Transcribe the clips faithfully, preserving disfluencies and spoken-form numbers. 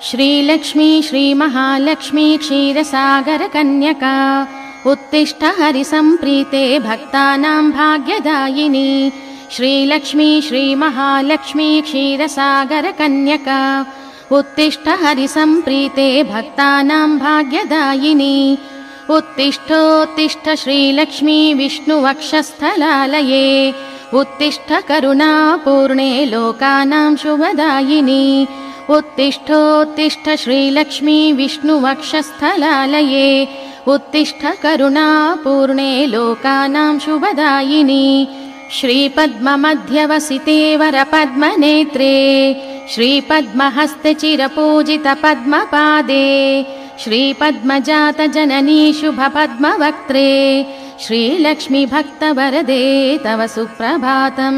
श्रीलक्ष्मी श्रीमहालक्ष्मी क्षीरसागरकन्यका उत्तिष्ठ हरिसम्प्रीते भक्तानां भाग्यदायिनी। श्रीलक्ष्मी श्रीमहालक्ष्मी क्षीरसागरकन्यका उत्तिष्ठ हरिसम्प्रीते भक्तानां भाग्यदायिनी। उत्तिष्ठोत्तिष्ठ श्रीलक्ष्मी विष्णुवक्षस्थलालये उत्तिष्ठ करुणापूर्णे लोकानां शुभदायिनी। उत्तिष्ठोत्तिष्ठ श्रीलक्ष्मी विष्णुवक्षस्थलालये उत्तिष्ठ करुणापूर्णे लोकानां शुभदायिनी। श्रीपद्ममध्यवसिते वरपद्मनेत्रे श्रीपद्महस्ते चिरपूजितपद्मपादे श्रीपद्मजातजननी शुभपद्मवक्त्रे श्रीलक्ष्मी भक्तवरदे तव सुप्रभातम्।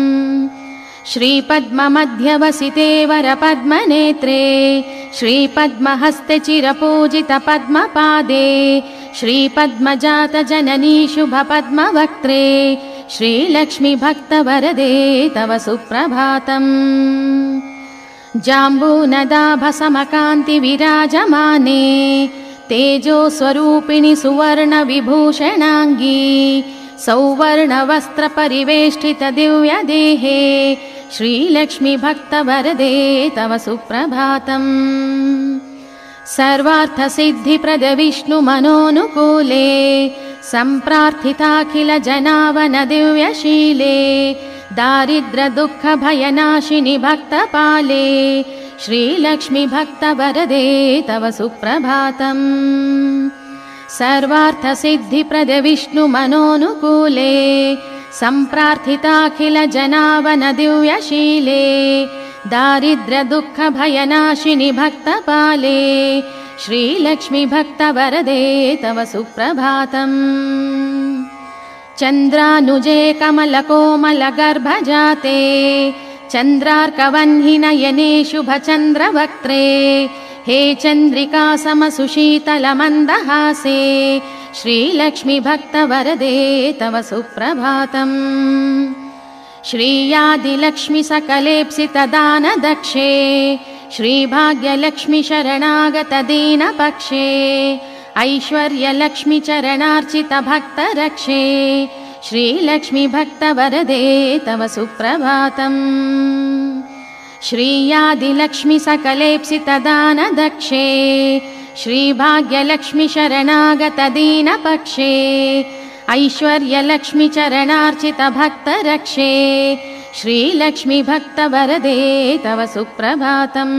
श्रीपद्ममध्यवसिते वरपद्मनेत्रे श्रीपद्महस्ते चिरपूजितपद्मपादे श्रीपद्मजातजननी शुभपद्मवक्त्रे श्रीलक्ष्मी भक्तवरदे तव सुप्रभातम्। जाम्बूनदाभसमकान्तिविराजमाने तेजोस्वरूपिणि सुवर्णविभूषणाङ्गी सौवर्णवस्त्रपरिवेष्टितदिव्यदेहे श्रीलक्ष्मी भक्तवरदे तव सुप्रभातम्। सर्वार्थसिद्धिप्रदे विष्णुमनोनुकूले सम्प्रार्थिताखिलजनावनदिव्यशीले दारिद्र्यदुःखभयनाशिनि भक्तपाले श्रीलक्ष्मी भक्तवरदे तव सुप्रभातम्। सर्वार्थसिद्धिप्रदे विष्णुमनोनुकूले सम्प्रार्थिताखिलजनावनदिव्यशीले दारिद्र्यदुःखभयनाशिनि भक्तपाले श्रीलक्ष्मी भक्तवरदे तव सुप्रभातम्। चन्द्रानुजे कमलकोमलगर्भजाते चन्द्रार्कवह्निनयने शुभचन्द्रवक्त्रे हे चन्द्रिका समसुशीतलमन्दहासे श्रीलक्ष्मी भक्तवरदे तव सुप्रभातम्। श्रीयादिलक्ष्मी सकलेप्सितदानदक्षे श्रीभाग्यलक्ष्मी शरणागतदीनपक्षे ऐश्वर्यलक्ष्मी चरणार्चितभक्तरक्षे श्रीलक्ष्मी भक्तवरदे तव सुप्रभातम्। श्रीयादिलक्ष्मी सकलेप्सितदानदक्षे श्रीभाग्यलक्ष्मी शरणागतदीनपक्षे ऐश्वर्यलक्ष्मी चरणार्चितभक्तरक्षे श्रीलक्ष्मी भक्तवरदे तव सुप्रभातम्।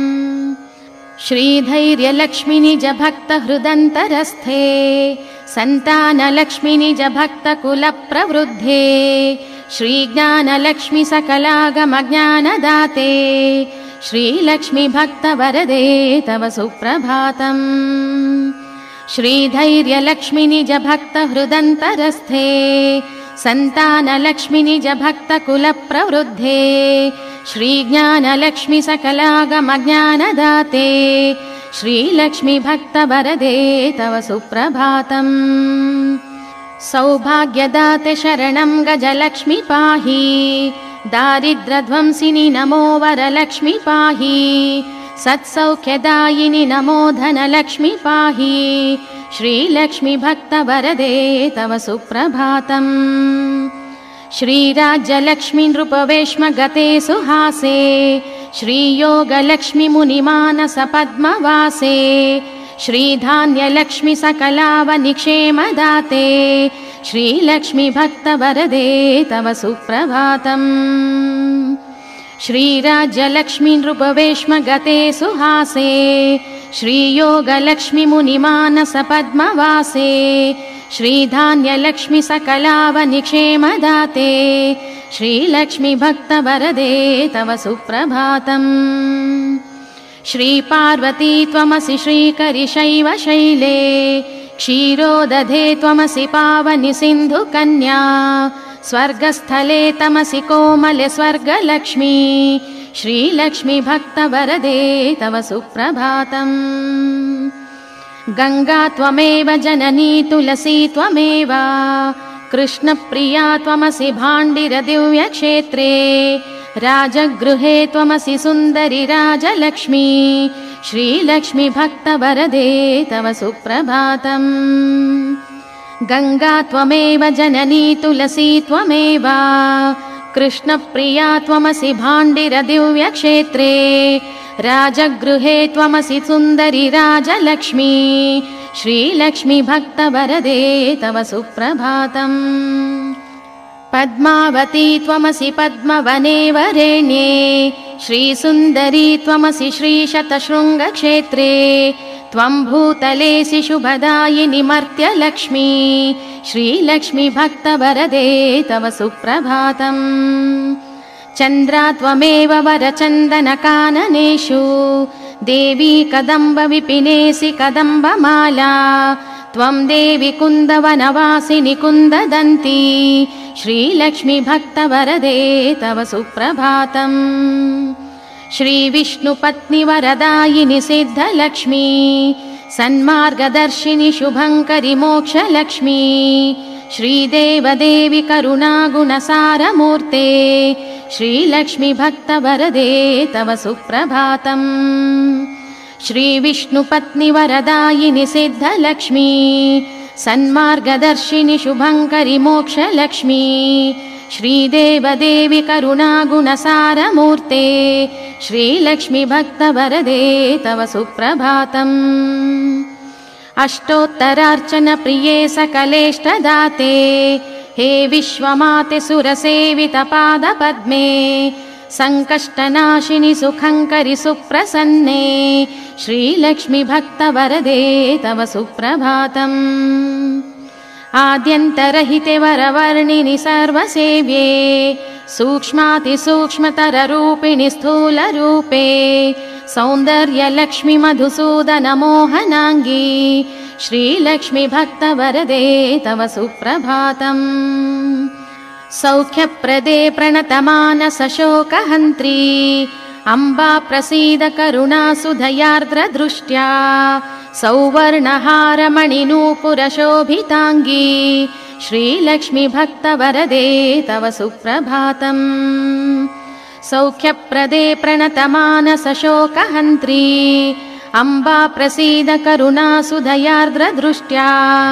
श्रीधैर्यलक्ष्मी निजभक्तहृदन्तरस्थे सन्तानलक्ष्मी निजभक्तकुलप्रवृद्धे श्रीज्ञानलक्ष्मी सकलागमज्ञानदाते श्रीलक्ष्मी भक्तवरदे तव सुप्रभातम्। श्रीधैर्यलक्ष्मी निजभक्तहृदन्तरस्थे सन्तानलक्ष्मी निजभक्तकुलप्रवृद्धे श्रीज्ञानलक्ष्मी सकलागमज्ञानदाते श्रीलक्ष्मी भक्तवरदे तव सुप्रभातम्। सौभाग्यदाते शरणं गजलक्ष्मी पाहि दारिद्र्यध्वंसिनि नमो वरलक्ष्मी पाहि सत्सौख्यदायिनि नमो धनलक्ष्मी पाहि श्रीलक्ष्मी भक्तवरदे तव सुप्रभातम्। श्रीराज्यलक्ष्मी नृपवेश्मगते सुहासे श्रीयोगलक्ष्मी मुनिमानसपद्मवासे श्रीधान्यलक्ष्मी सकलावनिक्षेमदाते श्रीलक्ष्मी भक्तवरदे तव सुप्रभातम्। श्रीराज्यलक्ष्मी नृपवेश्मगते सुहासे श्रीयोगलक्ष्मी मुनिमानसपद्मवासे श्रीधान्यलक्ष्मी सकलावनिक्षेमदाते श्रीलक्ष्मी भक्तवरदे तव सुप्रभातम्। श्रीपार्वती त्वमसि श्रीकरिशैव शैले क्षीरोदधे त्वमसि पावनि सिन्धुकन्या स्वर्गस्थले तमसि कोमले स्वर्गलक्ष्मी श्रीलक्ष्मी भक्तवरदे तव सुप्रभातम्। गंगा त्वमेव जननी तुलसी त्वमेव कृष्णप्रिया त्वमसि भाण्डिरदिव्यक्षेत्रे राजगृहे त्वमसि सुन्दरि राजलक्ष्मी श्रीलक्ष्मी भक्तवरदे तव सुप्रभातम्। गंगा त्वमेव जननी तुलसी त्वमेव कृष्णप्रिया त्वमसि भाण्डिर दिव्यक्षेत्रे राजगृहे त्वमसि सुन्दरी राजलक्ष्मी श्रीलक्ष्मी भक्तवरदे तव सुप्रभातम्। पद्मावती त्वमसि पद्मवने वरेण्ये श्रीसुन्दरी त्वमसि श्रीशतशृङ्गक्षेत्रे त्वं भूतलेसि शुभदायिनि मर्त्यलक्ष्मी श्रीलक्ष्मी भक्तवरदे तव सुप्रभातम्। चन्द्रा त्वमेव वरचन्दनकाननेषु देवी कदम्ब विपिनेसि कदम्बमाला त्वं देवी कुन्दवनवासिनि कुन्ददन्ती श्रीलक्ष्मी भक्तवरदे तव सुप्रभातम्। श्रीविष्णुपत्नि वरदायिनि सिद्धलक्ष्मी सन्मार्गदर्शिनि शुभङ्करि मोक्षलक्ष्मी श्रीदेवदेवि करुणागुणसारमूर्ते श्रीलक्ष्मी भक्तवरदे तव सुप्रभातम्। श्रीविष्णुपत्नि वरदायिनि सिद्धलक्ष्मी सन्मार्गदर्शिनि शुभङ्करि मोक्षलक्ष्मी श्रीदेवदेवि करुणागुणसारमूर्ते श्रीलक्ष्मी भक्तवरदे तव सुप्रभातम्। अष्टोत्तरार्चन प्रिये सकलेष्टदाते हे विश्वमाते सुरसेवित पादपद्मे संकष्टनाशिनि सुखङ्करि सुप्रसन्ने श्रीलक्ष्मी भक्तवरदे तव सुप्रभातम्। आद्यन्तरहिते वरवर्णिनि सर्वसेव्ये सूक्ष्मातिसूक्ष्मतररूपिणि स्थूलरूपे सौन्दर्यलक्ष्मी मधुसूदन मोहनाङ्गी श्रीलक्ष्मी भक्तवरदे तव सुप्रभातम्। सौख्यप्रदे प्रणतमानसशोकहन्त्री अम्बा प्रसीद करुणासुधयार्द्रदृष्ट्या सौवर्णहारमणिनूपुरशोभिताङ्गी श्रीलक्ष्मी भक्तवरदे तव सुप्रभातम्। सौख्यप्रदे प्रणतमानसशोकहन्त्री अम्बा प्रसीद करुणासुधयार्द्रदृष्ट्या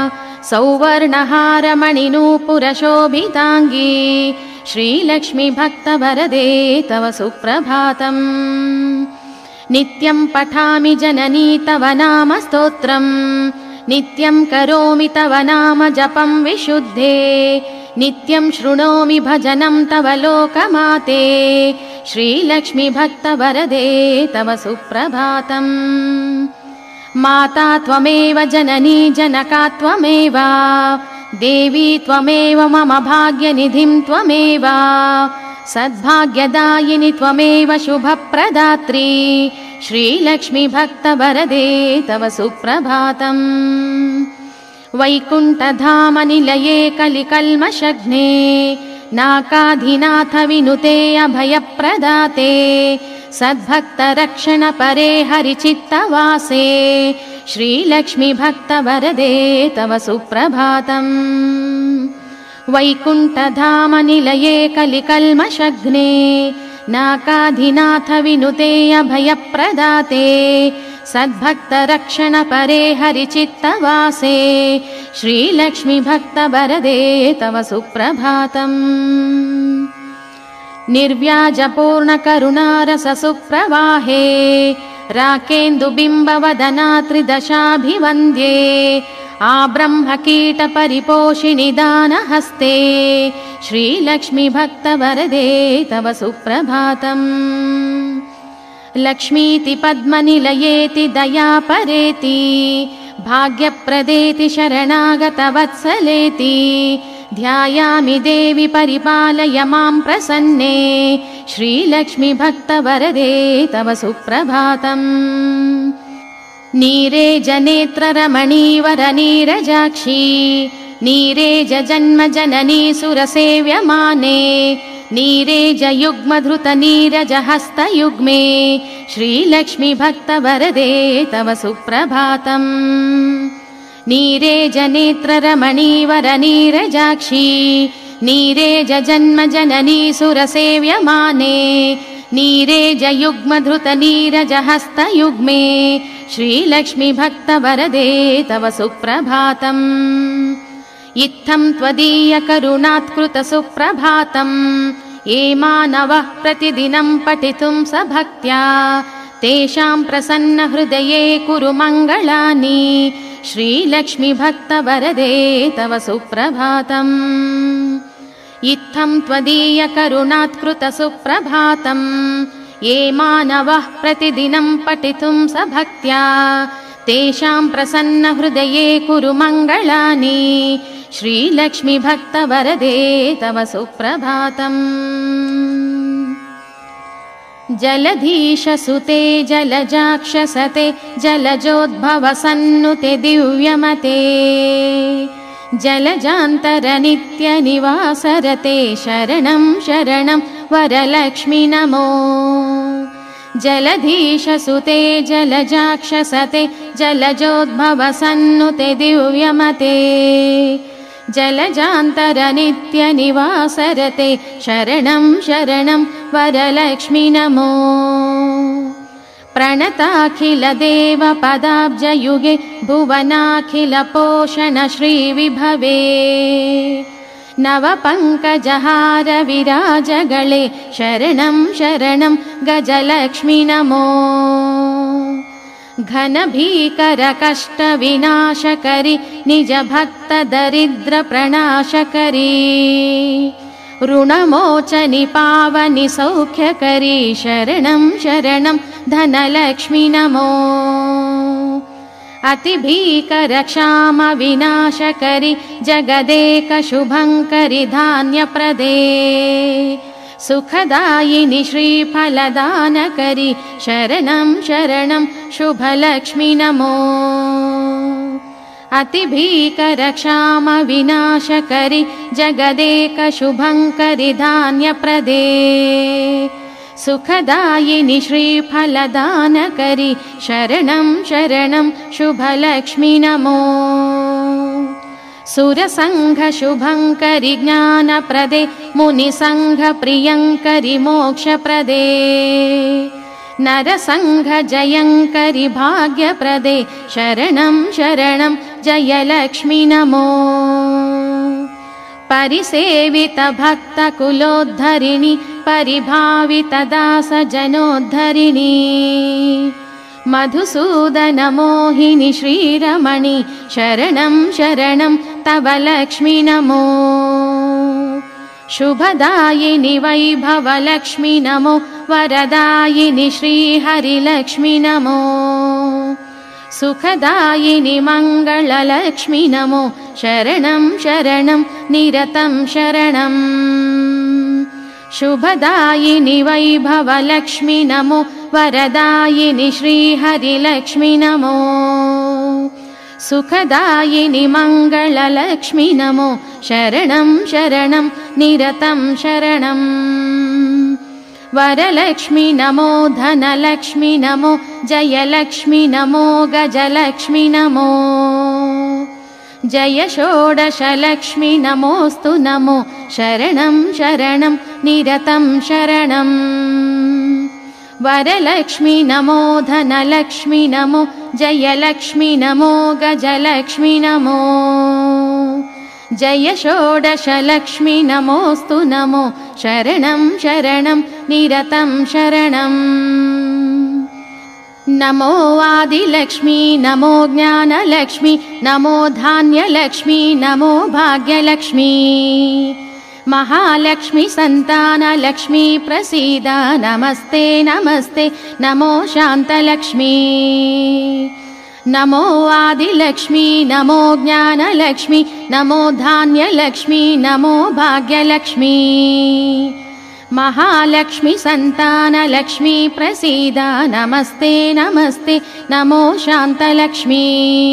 सौवर्णहारमणिनूपुरशोभिताङ्गी श्रीलक्ष्मी भक्तवरदे तव सुप्रभातम्। नित्यं पठामि जननी तव नाम स्तोत्रम् नित्यं करोमि तव नाम जपं विशुद्धे नित्यं शृणोमि भजनं तव लोकमाते श्रीलक्ष्मी भक्तवरदे तव सुप्रभातम्। माता त्वमेव जननी जनका त्वमेव देवी त्वमेव मम भाग्यनिधिं त्वमेव सद्भाग्यदायिनि त्वमेव शुभप्रदात्री श्रीलक्ष्मी भक्तवरदे तव सुप्रभातम्। वैकुण्ठधामनिलये कलिकल्मषघ्ने नाकाधिनाथ विनुते अभयप्रदाते सद्भक्तरक्षणपरे हरिचित्तवासे श्रीलक्ष्मी भक्तवरदे तव सुप्रभातम्। वैकुण्ठधामनिलये कलिकल्मषघ्ने नाकाधिनाथ विनुते अभयप्रदाते सद्भक्तरक्षणपरे हरिचित्तवासे श्रीलक्ष्मी भक्तवरदे तव सुप्रभातम्। निर्व्याजपूर्णकरुणारससुप्रवाहे राकेन्दुबिम्बवदना त्रिदशाभिवन्द्ये आब्रह्मकीटपरिपोषिणि दानहस्ते श्रीलक्ष्मी भक्तवरदे तव सुप्रभातम्। लक्ष्मीति पद्मनिलयेति दयापरेति भाग्यप्रदेति शरणागतवत्सलेति ध्यायामि देवि परिपालय मां प्रसन्ने श्रीलक्ष्मी भक्तवरदे तव सुप्रभातम्। नीरेजनेत्ररमणीवरनीरजाक्षी नीरेजजन्मजननी सुरसेव्यमाने नीरेजयुग्मधृतनीरजहस्तयुग्मे श्रीलक्ष्मी भक्तवरदे तव सुप्रभातम्। नीरेजनेत्ररमणीवरनीरजाक्षी नीरेजजन्मजननी सुरसेव्यमाने नीरेजयुग्मधृतनीरजहस्तयुग्मे श्रीलक्ष्मीभक्तवरदे तव सुप्रभातम्। इत्थं त्वदीयकरुणात्कृतसुप्रभातम् ये मानवः प्रतिदिनं पठितुं स भक्त्या तेषां प्रसन्नहृदये कुरु मङ्गलानि श्रीलक्ष्मीभक्तवरदे तव सुप्रभातम्। इत्थं त्वदीयकरुणात्कृतसुप्रभातम् ये मानवः प्रतिदिनं पठितुं स भक्त्या तेषां प्रसन्नहृदये कुरु मङ्गलानि श्रीलक्ष्मीभक्तवरदे तव सुप्रभातम्। जलधीशसुते जलजाक्षसते जलजोद्भवसन्नुते दिव्यमते जलजान्तरनित्यनिवासरते शरणं शरणं वरलक्ष्मि नमो। जलधीशसुते जलजाक्षसते जलजोद्भवसन्नुते दिव्यमते जलजान्तरनित्यनिवासरते शरणं शरणं वरलक्ष्मि नमो। प्रणताखिलदेवपदाब्जयुगे भुवनाखिलपोषण श्रीविभवे नवपङ्कजहार विराजगळे शरणं शरणं गजलक्ष्मि नमो। घनभीकरकष्टविनाशकरि निजभक्तदरिद्रप्रणाशकरी ऋणमोचनि पावनि सौख्यकरी शरणं शरणं धनलक्ष्मि नमो। अतिभीकरक्षामविनाशकरि जगदेकशुभङ्करि धान्यप्रदे सुखदायिनि श्रीफलदानकरि शरणं शरणं शुभलक्ष्मि नमो। अतिभीकरक्षामविनाशकरि जगदेकशुभङ्करि धान्यप्रदे सुखदायिनि श्रीफलदानकरि शरणं शरणं शुभलक्ष्मि नमो। सुरसङ्घशुभङ्करि ज्ञानप्रदे मुनिसङ्घप्रियङ्करि मोक्षप्रदे नरसङ्घजयङ्करि भाग्यप्रदे शरणं शरणं जयलक्ष्मि नमो। परिसेवितभक्तकुलोद्धरिणि परिभावितदासजनोद्धरिणि मधुसूदनमोहिनि श्रीरमणि शरणं शरणं तव लक्ष्मि नमो। शुभदायिनि वैभवलक्ष्मि नमो वरदायिनि श्रीहरिलक्ष्मि नमो। सुखदायिनि मङ्गललक्ष्मि नमो शरणं शरणं निरतं शरणम्। शुभदायिनि वैभवलक्ष्मि नमो वरदायिनि श्रीहरिलक्ष्मि नमो। सुखदायिनि मङ्गललक्ष्मि नमो शरणं शरणं निरतं शरणम्। वरलक्ष्मि नमो धनलक्ष्मि नमो जयलक्ष्मि नमो गजलक्ष्मि नमो। जय षोडशलक्ष्मि नमोऽस्तु नमो शरणं शरणं निरतं शरणम्। वरलक्ष्मि नमो धनलक्ष्मि नमो जयलक्ष्मि नमो गजलक्ष्मि नमो। जय षोडशलक्ष्मि नमोऽस्तु नमो शरणं शरणं निरतं शरणम्। नमो आदिलक्ष्मी नमो ज्ञानलक्ष्मी नमो धान्यलक्ष्मी नमो भाग्यलक्ष्मी। महालक्ष्मी संतानलक्ष्मी प्रसीद नमस्ते नमस्ते नमो शान्तलक्ष्मी। नमो आदिलक्ष्मी नमो ज्ञानलक्ष्मी नमो धान्यलक्ष्मी नमो भाग्यलक्ष्मी। महालक्ष्मी संतानलक्ष्मी प्रसीद नमस्ते नमस्ते नमो शान्तलक्ष्मी।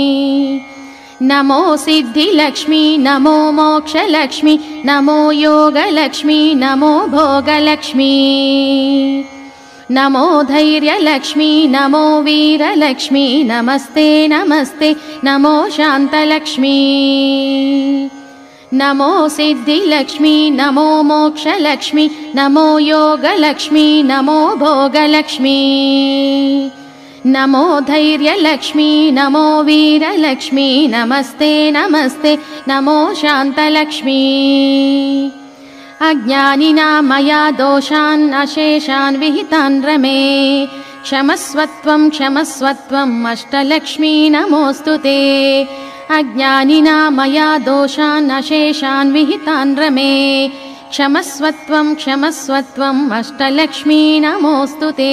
नमो सिद्धिलक्ष्मी नमो मोक्षलक्ष्मी नमो योगलक्ष्मी नमो भोगलक्ष्मी। नमो धैर्यलक्ष्मी नमो वीरलक्ष्मी नमस्ते नमस्ते नमो शान्तलक्ष्मी। नमो सिद्धिलक्ष्मी नमो मोक्षलक्ष्मी नमो योगलक्ष्मी नमो भोगलक्ष्मी नमो धैर्यलक्ष्मी नमो वीरलक्ष्मी नमस्ते नमस्ते नमो शान्तलक्ष्मी अज्ञानिना मया दोषान् अशेषान् विहितान् रमे क्षमस्वत्वं क्षमस्वत्वम् अष्टलक्ष्मी नमोऽस्तुते अज्ञानिना मया दोषान् अशेषान् विहितान् रमे क्षमस्वत्वं क्षमस्वत्वम् अष्टलक्ष्मी नमोऽस्तुते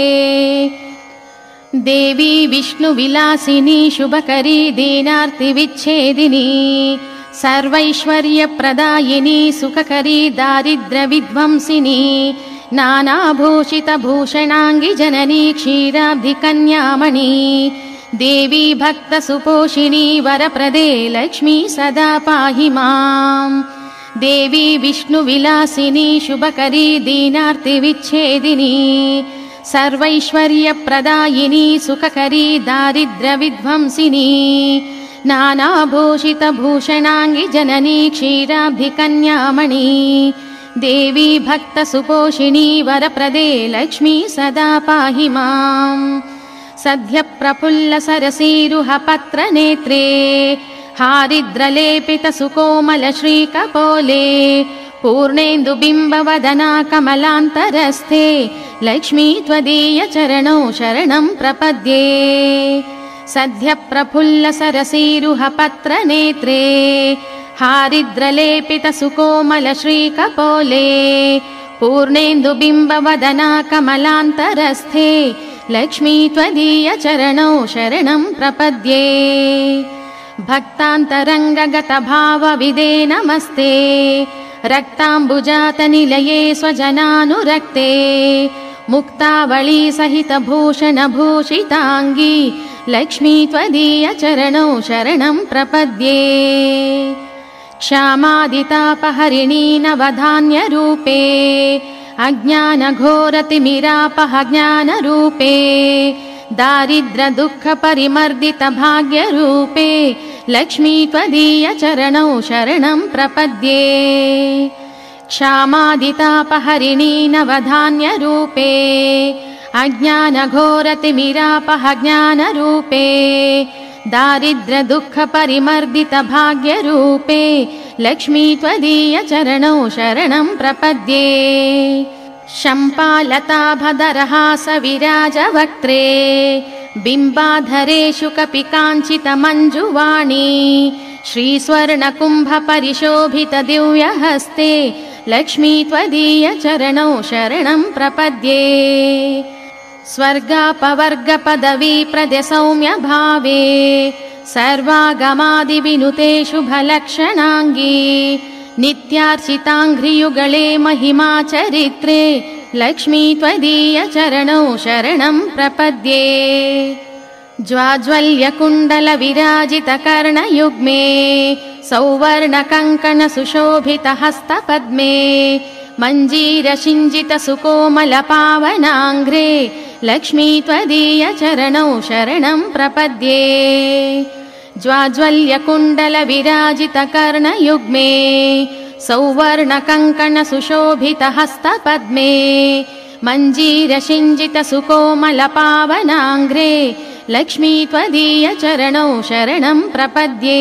देवी विष्णुविलासिनी शुभकरी दीनार्तिविच्छेदिनी सर्वैश्वर्यप्रदायिनी सुखकरी दारिद्र्यविध्वंसिनी नानाभूषितभूषणाङ्गि जननी क्षीराब्धिकन्यामणि देवी भक्तसुपोषिणी वरप्रदे लक्ष्मी सदा पाहि माम् देवी विष्णुविलासिनी शुभकरी दीनार्तिविच्छेदिनी सर्वैश्वर्यप्रदायिनी सुखकरी दारिद्र्यविध्वंसिनी नानाभूषितभूषणाङ्गि जननी क्षीराब्धिकन्यामणि देवी भक्तसुपोषिणी वरप्रदे लक्ष्मी सदा पाहि माम् सद्यप्रफुल्लसरसीरुहपत्रनेत्रे हारिद्रलेपितसुकोमलश्रीकपोले पूर्णेन्दुबिम्बवदना कमलान्तरस्थे लक्ष्मी त्वदीयचरणौ शरणं प्रपद्ये सद्यप्रफुल्लसरसीरुहपत्रनेत्रे हारिद्रलेपितसुकोमलश्रीकपोले पूर्णेन्दुबिम्बवदना कमलान्तरस्थे लक्ष्मी त्वदीयचरणौ शरणं प्रपद्ये भक्तान्तरङ्गगतभावविदे नमस्ते रक्ताम्बुजातनिलये स्वजनानुरक्ते मुक्तावळी सहितभूषणभूषिताङ्गी लक्ष्मी त्वदीयचरणौ शरणं प्रपद्ये क्षामादितापहरिणी नवधान्यरूपे अज्ञानघोरतिमिरापहज्ञानरूपे दारिद्र्यदुःखपरिमर्दितभाग्यरूपे लक्ष्मी त्वदीयचरणौ शरणं प्रपद्ये क्षामादितापहरिणी नवधान्यरूपे अज्ञानघोरतिमिरापहज्ञानरूपे दारिद्र्यदुःखपरिमर्दितभाग्यरूपे लक्ष्मी त्वदीयचरणौ शरणं प्रपद्ये शम्पालताभधरहासविराजवक्त्रे बिम्बाधरेषु कपिकाञ्चितमञ्जुवाणी श्रीस्वर्णकुम्भपरिशोभितदिव्यहस्ते लक्ष्मी त्वदीयचरणौ शरणं प्रपद्ये स्वर्गापवर्गपदवीप्रदे सौम्यभावे सर्वागमादिविनुते शुभलक्षणाङ्गी नित्यार्चिताङ्घ्रियुगले महिमाचरित्रे लक्ष्मी त्वदीयचरणौ शरणं प्रपद्ये ज्वाज्वल्यकुण्डलविराजितकर्णयुग्मे सौवर्णकङ्कणसुशोभितहस्तपद्मे मञ्जीरशिञ्जितसुकोमलपावनाङ्घ्रे लक्ष्मी त्वदीयचरणौ शरणं प्रपद्ये ज्वाज्वल्यकुण्डलविराजितकर्णयुग्मे सौवर्णकङ्कणसुशोभितहस्तपद्मे मञ्जीरशिञ्जितसुकोमलपावनाङ्घ्रे लक्ष्मी त्वदीयचरणौ शरणं प्रपद्ये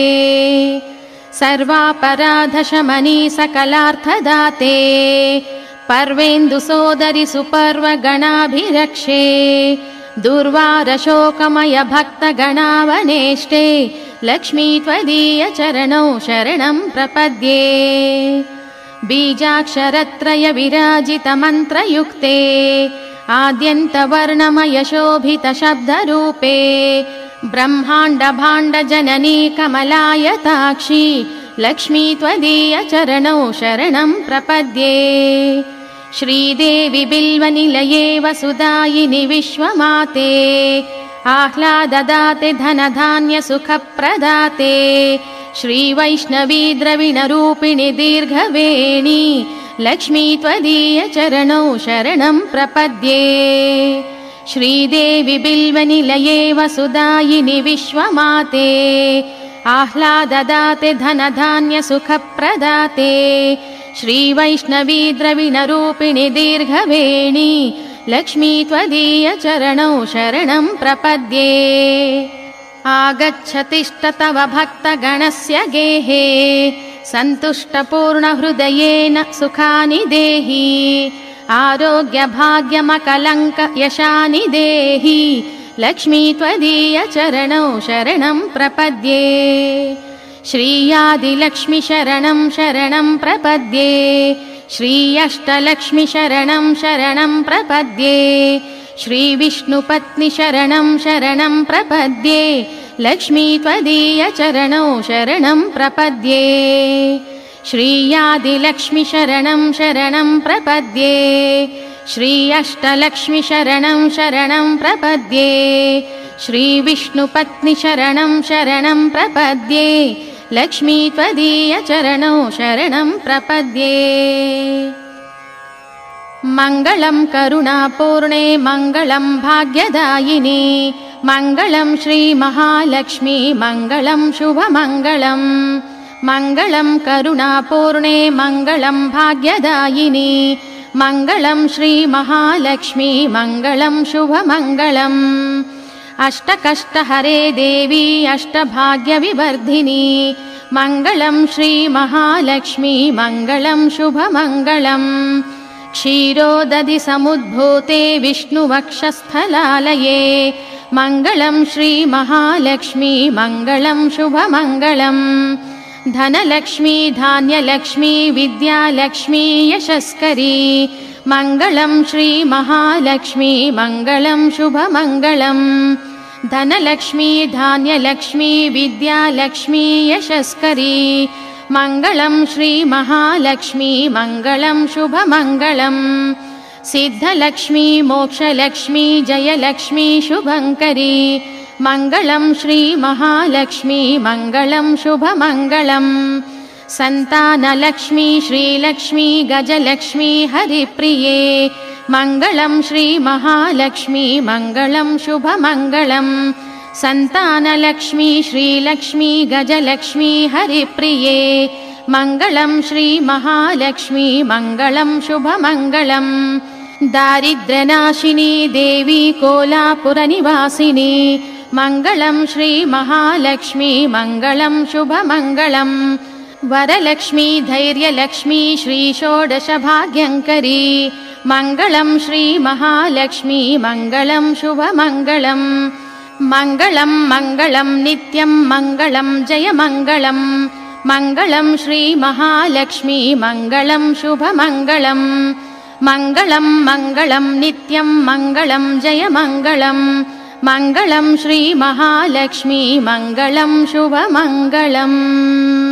सर्वापराधशमनी सकलार्थदाते पर्वेन्दुसोदरि सुपर्वगणाभिरक्षे दुर्वारशोकमय भक्तगणावनेष्टे लक्ष्मी त्वदीयचरणौ शरणं प्रपद्ये बीजाक्षरत्रय विराजितमन्त्रयुक्ते आद्यन्तवर्णमयशोभितशब्दरूपे ब्रह्माण्डभाण्डजननी कमलायताक्षी लक्ष्मी त्वदीयचरणौ शरणं प्रपद्ये श्रीदेवि बिल्वनिलये वसुदायिनि विश्वमाते आह्लाददाते धनधान्यसुखप्रदाते श्रीवैष्णवी द्रविणरूपिणि दीर्घवेणी लक्ष्मी त्वदीयचरणौ शरणं प्रपद्ये श्रीदेवि बिल्वनिलये वसुदायिनि विश्वमाते आह्लाददाते धनधान्यसुखप्रदाते श्रीवैष्णवी द्रविणरूपिणि दीर्घवेणी लक्ष्मी त्वदीयचरणौ शरणं प्रपद्ये आगच्छतिष्ठ तव भक्तगणस्य गेहे सन्तुष्टपूर्णहृदयेन सुखानि देहि आरोग्यभाग्यमकलङ्क यशानि देहि लक्ष्मी त्वदीयचरणौ शरणं प्रपद्ये श्रीयादिलक्ष्मि शरणं शरणं प्रपद्ये श्री अष्टलक्ष्मि शरणं शरणं प्रपद्ये श्रीविष्णुपत्नि शरणं शरणं प्रपद्ये लक्ष्मी त्वदीयचरणौ शरणं प्रपद्ये श्रीयादिलक्ष्मि शरणं शरणं प्रपद्ये श्री अष्टलक्ष्मि शरणं शरणं प्रपद्ये श्रीविष्णुपत्नि शरणं शरणं प्रपद्ये लक्ष्मी त्वदीयचरणौ शरणं प्रपद्ये मङ्गलं करुणापूर्णे मङ्गलं भाग्यदायिने मङ्गलं श्रीमहालक्ष्मी मङ्गलं शुभमङ्गलम् मङ्गलं करुणापूर्णे मङ्गलं भाग्यदायिने मङ्गलं श्रीमहालक्ष्मी मङ्गलं शुभमङ्गलम् अष्टकष्टहरे देवी अष्टभाग्यविवर्धिनी मङ्गलं श्रीमहालक्ष्मी मङ्गलं शुभमङ्गलम् क्षीरोदधि समुद्भूते विष्णुवक्षस्थलालये मङ्गलं श्रीमहालक्ष्मी मङ्गलं शुभमङ्गलम् धनलक्ष्मी धान्यलक्ष्मी विद्यालक्ष्मी यशस्करी मङ्गलं श्रीमहालक्ष्मी मङ्गलं शुभमङ्गलम् धनलक्ष्मी धान्यलक्ष्मी विद्यालक्ष्मी यशस्करी मङ्गलं श्रीमहालक्ष्मी मङ्गलं शुभमङ्गलम् सिद्धलक्ष्मी मोक्षलक्ष्मी जयलक्ष्मी शुभङ्करी मङ्गलं श्रीमहालक्ष्मी मङ्गलं शुभमङ्गलम् सन्तानलक्ष्मी श्रीलक्ष्मी गजलक्ष्मी हरिप्रिये मङ्गलं श्रीमहालक्ष्मी मङ्गलं शुभमङ्गलम् सन्तानलक्ष्मी श्रीलक्ष्मी गजलक्ष्मी हरिप्रिये मङ्गलं श्रीमहालक्ष्मी मङ्गलं शुभमङ्गलम् दारिद्र्यनाशिनी देवी कोलापुरनिवासिनी मङ्गलं श्रीमहालक्ष्मी मङ्गलं शुभमङ्गलम् वरलक्ष्मी धैर्यलक्ष्मी श्रीषोडशभाग्यङ्करी मङ्गलं श्रीमहालक्ष्मी मङ्गलं शुभमङ्गलम् मङ्गलं मङ्गलं नित्यं मङ्गलं जयमङ्गलम् मङ्गलं श्रीमहालक्ष्मी मङ्गलं शुभमङ्गलम् मङ्गलं मङ्गलं नित्यं मङ्गलं जयमङ्गलम् मङ्गलं श्रीमहालक्ष्मी मङ्गलं शुभमङ्गलम्।